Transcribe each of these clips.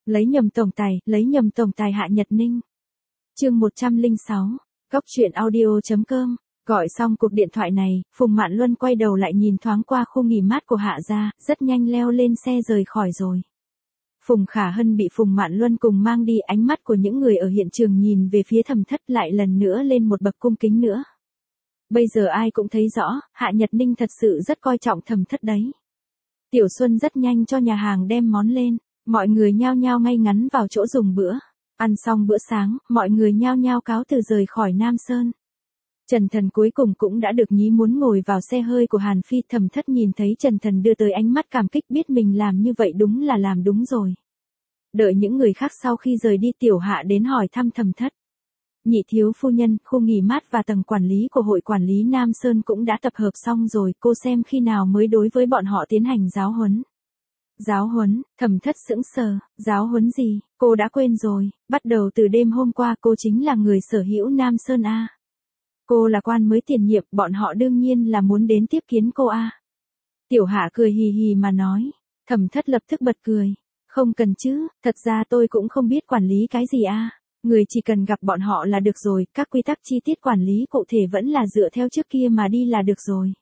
lấy nhầm tổng tài Hạ Nhật Ninh. Chương 106, Góc truyện audio.com. Gọi xong cuộc điện thoại này, Phùng Mạn Luân quay đầu lại nhìn thoáng qua khu nghỉ mát của Hạ gia, rất nhanh leo lên xe rời khỏi rồi. Phùng Khả Hân bị Phùng Mạn Luân cùng mang đi, ánh mắt của những người ở hiện trường nhìn về phía Thẩm Thất lại lần nữa lên một bậc cung kính nữa. Bây giờ ai cũng thấy rõ, Hạ Nhật Ninh thật sự rất coi trọng Thẩm Thất đấy. Tiểu Xuân rất nhanh cho nhà hàng đem món lên, mọi người nhao nhao ngay ngắn vào chỗ dùng bữa. Ăn xong bữa sáng, mọi người nhao nhao cáo từ rời khỏi Nam Sơn. Trần Thần cuối cùng cũng đã được nhí muốn ngồi vào xe hơi của Hàn Phi. Thẩm Thất nhìn thấy Trần Thần đưa tới ánh mắt cảm kích, biết mình làm như vậy đúng là làm đúng rồi. Đợi những người khác sau khi rời đi, Tiểu Hạ đến hỏi thăm Thẩm Thất. Nhị thiếu phu nhân, khu nghỉ mát và tầng quản lý của hội quản lý Nam Sơn cũng đã tập hợp xong rồi, cô xem khi nào mới đối với bọn họ tiến hành giáo huấn. Giáo huấn? Thẩm Thất sững sờ, giáo huấn gì, cô đã quên rồi, bắt đầu từ đêm hôm qua cô chính là người sở hữu Nam Sơn a. Cô là quan mới tiền nhiệm, bọn họ đương nhiên là muốn đến tiếp kiến cô a. Tiểu Hạ cười hì hì mà nói. Thẩm Thất lập tức bật cười. Không cần chứ, thật ra tôi cũng không biết quản lý cái gì a. Người chỉ cần gặp bọn họ là được rồi, các quy tắc chi tiết quản lý cụ thể vẫn là dựa theo trước kia mà đi là được rồi.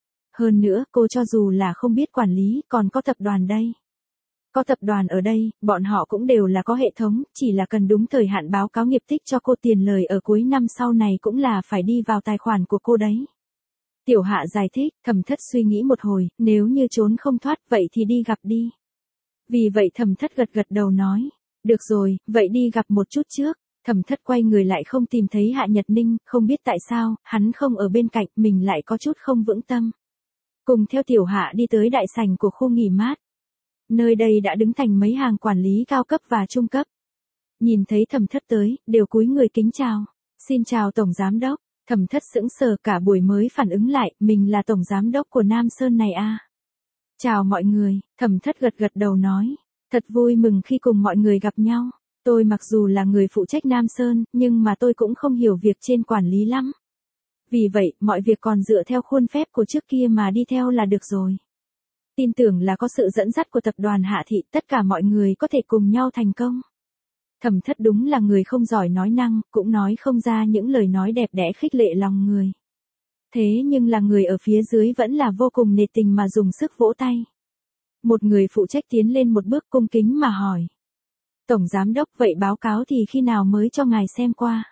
Hơn nữa, cô cho dù là không biết quản lý, còn có tập đoàn đây. Có tập đoàn ở đây, bọn họ cũng đều là có hệ thống, chỉ là cần đúng thời hạn báo cáo nghiệp tích cho cô, tiền lời ở cuối năm sau này cũng là phải đi vào tài khoản của cô đấy. Tiểu Hạ giải thích. Thẩm Thất suy nghĩ một hồi, nếu như trốn không thoát vậy thì đi gặp đi. Vì vậy Thẩm Thất gật gật đầu nói. Được rồi, vậy đi gặp một chút trước. Thẩm Thất quay người lại không tìm thấy Hạ Nhật Ninh, không biết tại sao, hắn không ở bên cạnh, mình lại có chút không vững tâm. Cùng theo Tiểu Hạ đi tới đại sảnh của khu nghỉ mát. Nơi đây đã đứng thành mấy hàng quản lý cao cấp và trung cấp. Nhìn thấy Thẩm Thất tới, đều cúi người kính chào. Xin chào Tổng Giám Đốc. Thẩm Thất sững sờ, cả buổi mới phản ứng lại, mình là Tổng Giám Đốc của Nam Sơn này a. Chào mọi người, Thẩm Thất gật gật đầu nói. Thật vui mừng khi cùng mọi người gặp nhau. Tôi mặc dù là người phụ trách Nam Sơn, nhưng mà tôi cũng không hiểu việc trên quản lý lắm. Vì vậy, mọi việc còn dựa theo khuôn phép của trước kia mà đi theo là được rồi. Tin tưởng là có sự dẫn dắt của tập đoàn Hạ Thị, tất cả mọi người có thể cùng nhau thành công. Thẩm Thất đúng là người không giỏi nói năng, cũng nói không ra những lời nói đẹp đẽ khích lệ lòng người. Thế nhưng là người ở phía dưới vẫn là vô cùng nể tình mà dùng sức vỗ tay. Một người phụ trách tiến lên một bước cung kính mà hỏi. Tổng Giám Đốc, vậy báo cáo thì khi nào mới cho ngài xem qua?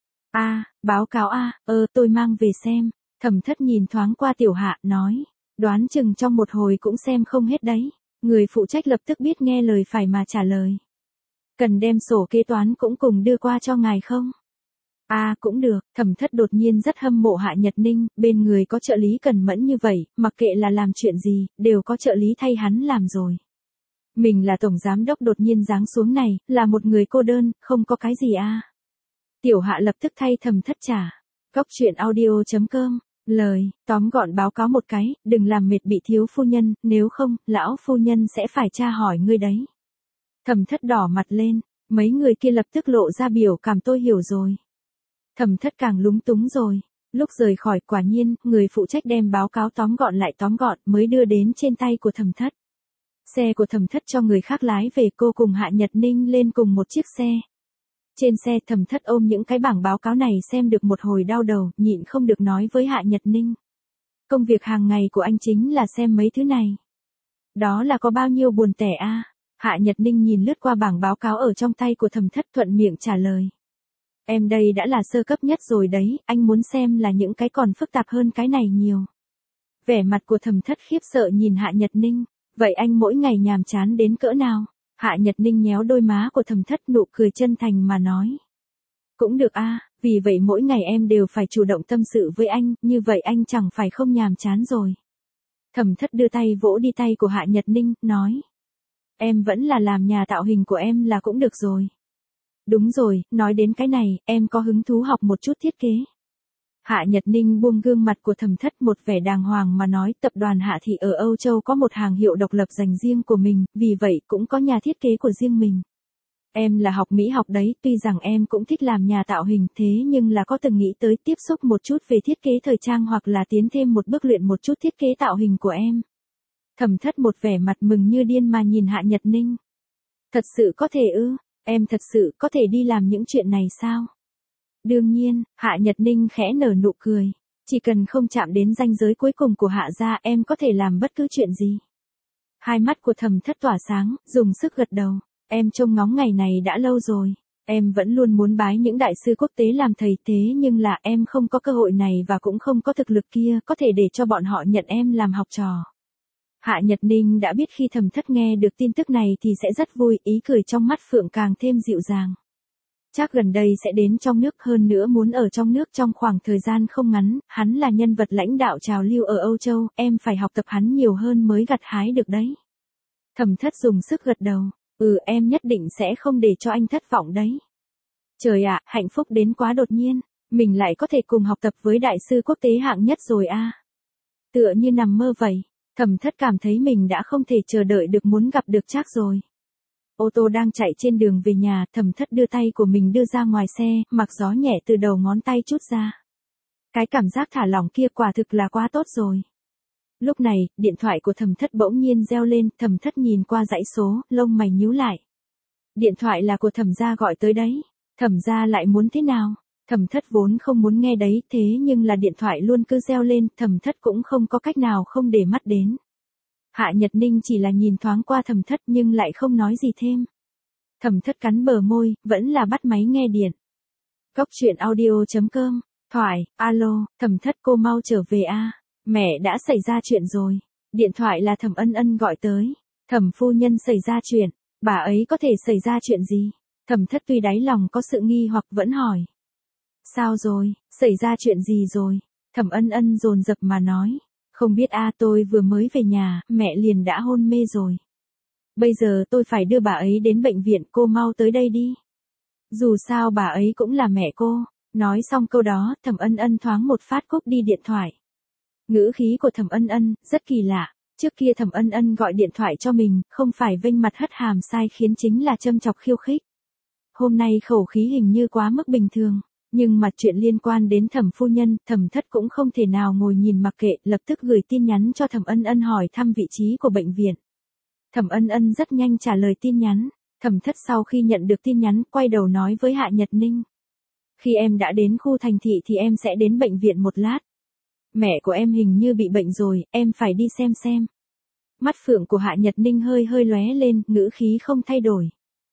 Báo cáo tôi mang về xem. Thẩm Thất nhìn thoáng qua Tiểu Hạ, nói. Đoán chừng trong một hồi cũng xem không hết đấy. Người phụ trách lập tức biết nghe lời phải mà trả lời. Cần đem sổ kế toán cũng cùng đưa qua cho ngài không? Cũng được. Thẩm Thất đột nhiên rất hâm mộ Hạ Nhật Ninh, bên người có trợ lý cẩn mẫn như vậy, mặc kệ là làm chuyện gì, đều có trợ lý thay hắn làm rồi. Mình là Tổng Giám Đốc đột nhiên giáng xuống này, là một người cô đơn, không có cái gì Tiểu Hạ lập tức thay Thẩm Thất trả. Góc truyện audio.com. Lời, tóm gọn báo cáo một cái, đừng làm mệt bị thiếu phu nhân, nếu không, lão phu nhân sẽ phải tra hỏi ngươi đấy. Thẩm Thất đỏ mặt lên, mấy người kia lập tức lộ ra biểu cảm tôi hiểu rồi. Thẩm Thất càng lúng túng rồi. Lúc rời khỏi, quả nhiên, người phụ trách đem báo cáo tóm gọn lại tóm gọn mới đưa đến trên tay của Thẩm Thất. Xe của Thẩm Thất cho người khác lái về, cô cùng Hạ Nhật Ninh lên cùng một chiếc xe. Trên xe Thẩm Thất ôm những cái bảng báo cáo này xem được một hồi đau đầu, nhịn không được nói với Hạ Nhật Ninh. Công việc hàng ngày của anh chính là xem mấy thứ này. Đó là có bao nhiêu buồn tẻ Hạ Nhật Ninh nhìn lướt qua bảng báo cáo ở trong tay của Thẩm Thất, thuận miệng trả lời. Em đây đã là sơ cấp nhất rồi đấy, anh muốn xem là những cái còn phức tạp hơn cái này nhiều. Vẻ mặt của Thẩm Thất khiếp sợ nhìn Hạ Nhật Ninh. Vậy anh mỗi ngày nhàm chán đến cỡ nào? Hạ Nhật Ninh nhéo đôi má của Thẩm Thất, nụ cười chân thành mà nói. Cũng được vì vậy mỗi ngày em đều phải chủ động tâm sự với anh, như vậy anh chẳng phải không nhàm chán rồi. Thẩm Thất đưa tay vỗ đi tay của Hạ Nhật Ninh, nói. Em vẫn là làm nhà tạo hình của em là cũng được rồi. Đúng rồi, nói đến cái này, em có hứng thú học một chút thiết kế. Hạ Nhật Ninh buông gương mặt của Thẩm Thất, một vẻ đàng hoàng mà nói, tập đoàn Hạ Thị ở Âu Châu có một hàng hiệu độc lập dành riêng của mình, vì vậy cũng có nhà thiết kế của riêng mình. Em là học mỹ học đấy, tuy rằng em cũng thích làm nhà tạo hình, thế nhưng là có từng nghĩ tới tiếp xúc một chút về thiết kế thời trang hoặc là tiến thêm một bước luyện một chút thiết kế tạo hình của em. Thẩm Thất một vẻ mặt mừng như điên mà nhìn Hạ Nhật Ninh. Thật sự có thể ư? Em thật sự có thể đi làm những chuyện này sao? Đương nhiên, Hạ Nhật Ninh khẽ nở nụ cười. Chỉ cần không chạm đến ranh giới cuối cùng của Hạ gia em có thể làm bất cứ chuyện gì. Hai mắt của Thẩm Thất tỏa sáng, dùng sức gật đầu. Em trông ngóng ngày này đã lâu rồi. Em vẫn luôn muốn bái những đại sư quốc tế làm thầy thế nhưng là em không có cơ hội này và cũng không có thực lực kia có thể để cho bọn họ nhận em làm học trò. Hạ Nhật Ninh đã biết khi Thẩm Thất nghe được tin tức này thì sẽ rất vui, ý cười trong mắt Phượng càng thêm dịu dàng. Chắc gần đây sẽ đến trong nước, hơn nữa muốn ở trong nước trong khoảng thời gian không ngắn, hắn là nhân vật lãnh đạo trào lưu ở Âu Châu, em phải học tập hắn nhiều hơn mới gặt hái được đấy. Thẩm Thất dùng sức gật đầu, em nhất định sẽ không để cho anh thất vọng đấy. Trời ạ, hạnh phúc đến quá đột nhiên, mình lại có thể cùng học tập với đại sư quốc tế hạng nhất rồi a. Tựa như nằm mơ vậy, Thẩm Thất cảm thấy mình đã không thể chờ đợi được muốn gặp được Trác rồi. Ô tô đang chạy trên đường về nhà, Thẩm Thất đưa tay của mình đưa ra ngoài xe, mặc gió nhẹ từ đầu ngón tay trút ra. Cái cảm giác thả lỏng kia quả thực là quá tốt rồi. Lúc này, điện thoại của Thẩm Thất bỗng nhiên reo lên, Thẩm Thất nhìn qua dãy số, lông mày nhíu lại. Điện thoại là của Thẩm gia gọi tới đấy. Thẩm gia lại muốn thế nào? Thẩm Thất vốn không muốn nghe đấy, thế nhưng là điện thoại luôn cứ reo lên, Thẩm Thất cũng không có cách nào không để mắt đến. Hạ Nhật Ninh chỉ là nhìn thoáng qua Thẩm Thất nhưng lại không nói gì thêm. Thẩm Thất cắn bờ môi, vẫn là bắt máy nghe điện. Góc truyện audio.com, thoại, alo, Thẩm Thất cô mau trở về a. Mẹ đã xảy ra chuyện rồi. Điện thoại là Thẩm Ân Ân gọi tới. Thẩm phu nhân xảy ra chuyện, bà ấy có thể xảy ra chuyện gì? Thẩm Thất tuy đáy lòng có sự nghi hoặc vẫn hỏi. Sao rồi, xảy ra chuyện gì rồi? Thẩm Ân Ân dồn dập mà nói. Không biết tôi vừa mới về nhà, mẹ liền đã hôn mê rồi. Bây giờ tôi phải đưa bà ấy đến bệnh viện, cô mau tới đây đi. Dù sao bà ấy cũng là mẹ cô. Nói xong câu đó, Thẩm Ân Ân thoáng một phát cúp đi điện thoại. Ngữ khí của Thẩm Ân Ân rất kỳ lạ. Trước kia Thẩm Ân Ân gọi điện thoại cho mình, không phải vênh mặt hất hàm sai khiến chính là châm chọc khiêu khích. Hôm nay khẩu khí hình như quá mức bình thường. Nhưng mà chuyện liên quan đến Thẩm phu nhân, Thẩm Thất cũng không thể nào ngồi nhìn mặc kệ, lập tức gửi tin nhắn cho Thẩm Ân Ân hỏi thăm vị trí của bệnh viện. Thẩm Ân Ân rất nhanh trả lời tin nhắn. Thẩm Thất sau khi nhận được tin nhắn, quay đầu nói với Hạ Nhật Ninh. Khi em đã đến khu thành thị thì em sẽ đến bệnh viện một lát. Mẹ của em hình như bị bệnh rồi, em phải đi xem. Mắt phượng của Hạ Nhật Ninh hơi hơi lóe lên, ngữ khí không thay đổi.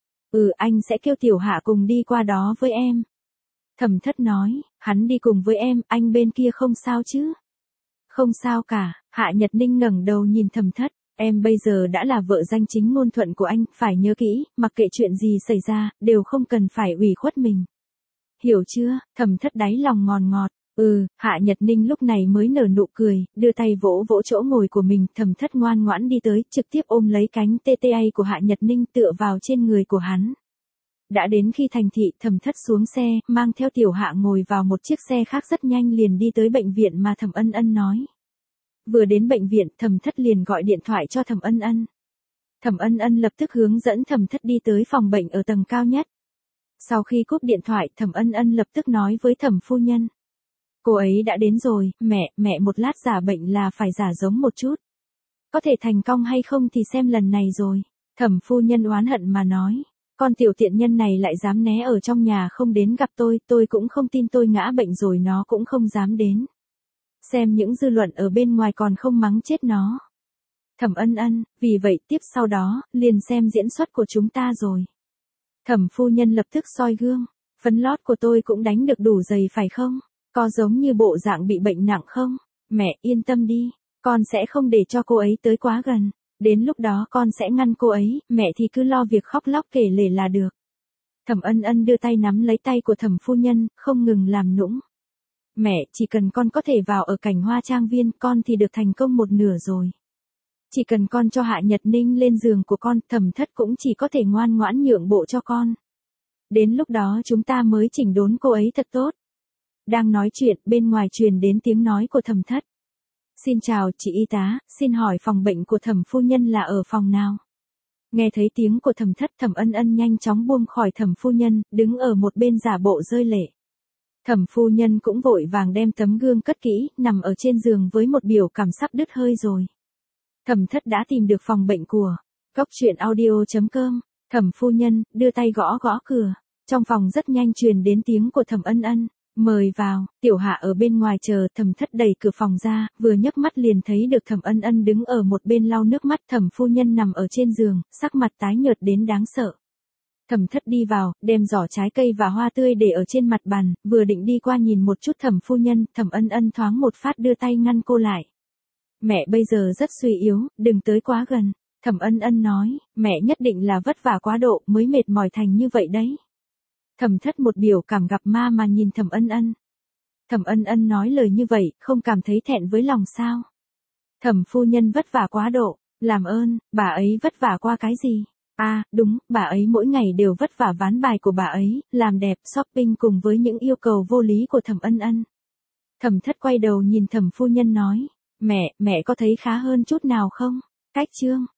Anh sẽ kêu Tiểu Hạ cùng đi qua đó với em. Thẩm Thất nói, hắn đi cùng với em, anh bên kia không sao chứ? Không sao cả, Hạ Nhật Ninh ngẩng đầu nhìn Thẩm Thất, em bây giờ đã là vợ danh chính ngôn thuận của anh, phải nhớ kỹ, mặc kệ chuyện gì xảy ra, đều không cần phải ủy khuất mình. Hiểu chưa? Thẩm Thất đáy lòng ngòn ngọt. Hạ Nhật Ninh lúc này mới nở nụ cười, đưa tay vỗ vỗ chỗ ngồi của mình, Thẩm Thất ngoan ngoãn đi tới, trực tiếp ôm lấy cánh TTA của Hạ Nhật Ninh tựa vào trên người của hắn. Đã đến khi thành thị, Thẩm Thất xuống xe, mang theo Tiểu Hạ ngồi vào một chiếc xe khác rất nhanh liền đi tới bệnh viện mà Thẩm Ân Ân nói. Vừa đến bệnh viện, Thẩm Thất liền gọi điện thoại cho Thẩm Ân Ân. Thẩm Ân Ân lập tức hướng dẫn Thẩm Thất đi tới phòng bệnh ở tầng cao nhất. Sau khi cúp điện thoại, Thẩm Ân Ân lập tức nói với Thẩm phu nhân. Cô ấy đã đến rồi, mẹ một lát giả bệnh là phải giả giống một chút. Có thể thành công hay không thì xem lần này rồi. Thẩm phu nhân oán hận mà nói. Con tiểu tiện nhân này lại dám né ở trong nhà không đến gặp tôi cũng không tin tôi ngã bệnh rồi nó cũng không dám đến. Xem những dư luận ở bên ngoài còn không mắng chết nó. Thẩm Ân Ân, vì vậy tiếp sau đó, liền xem diễn xuất của chúng ta rồi. Thẩm phu nhân lập tức soi gương. Phấn lót của tôi cũng đánh được đủ dày phải không? Có giống như bộ dạng bị bệnh nặng không? Mẹ yên tâm đi, con sẽ không để cho cô ấy tới quá gần. Đến lúc đó con sẽ ngăn cô ấy, mẹ thì cứ lo việc khóc lóc kể lể là được. Thẩm Ân Ân đưa tay nắm lấy tay của Thẩm phu nhân, không ngừng làm nũng. Mẹ, chỉ cần con có thể vào ở Cảnh Hoa Trang Viên, con thì được thành công một nửa rồi. Chỉ cần con cho Hạ Nhật Ninh lên giường của con, Thẩm Thất cũng chỉ có thể ngoan ngoãn nhượng bộ cho con. Đến lúc đó chúng ta mới chỉnh đốn cô ấy thật tốt. Đang nói chuyện, bên ngoài truyền đến tiếng nói của Thẩm Thất. Xin chào, chị y tá, xin hỏi phòng bệnh của Thẩm phu nhân là ở phòng nào? Nghe thấy tiếng của Thẩm Thất, Thẩm Ân Ân nhanh chóng buông khỏi Thẩm phu nhân, đứng ở một bên giả bộ rơi lệ. Thẩm phu nhân cũng vội vàng đem tấm gương cất kỹ, nằm ở trên giường với một biểu cảm sắp đứt hơi rồi. Thẩm Thất đã tìm được phòng bệnh của Góc truyện audio.com. Thẩm phu nhân, đưa tay gõ gõ cửa. Trong phòng rất nhanh truyền đến tiếng của Thẩm Ân Ân. Mời vào, Tiểu Hạ ở bên ngoài chờ. Thẩm Thất đẩy cửa phòng ra, vừa nhấc mắt liền thấy được Thẩm Ân Ân đứng ở một bên lau nước mắt. Thẩm phu nhân nằm ở trên giường, sắc mặt tái nhợt đến đáng sợ. Thẩm Thất đi vào, đem giỏ trái cây và hoa tươi để ở trên mặt bàn, vừa định đi qua nhìn một chút Thẩm phu nhân, Thẩm Ân Ân thoáng một phát đưa tay ngăn cô lại. Mẹ bây giờ rất suy yếu, đừng tới quá gần. Thẩm Ân Ân nói, mẹ nhất định là vất vả quá độ mới mệt mỏi thành như vậy đấy. Thẩm Thất một biểu cảm gặp ma mà nhìn Thẩm Ân Ân. Thẩm Ân Ân nói lời như vậy, không cảm thấy thẹn với lòng sao? Thẩm phu nhân vất vả quá độ, làm ơn, bà ấy vất vả qua cái gì? À, đúng, bà ấy mỗi ngày đều vất vả ván bài của bà ấy, làm đẹp, shopping cùng với những yêu cầu vô lý của Thẩm Ân Ân. Thẩm Thất quay đầu nhìn Thẩm phu nhân nói, mẹ có thấy khá hơn chút nào không? Cách chương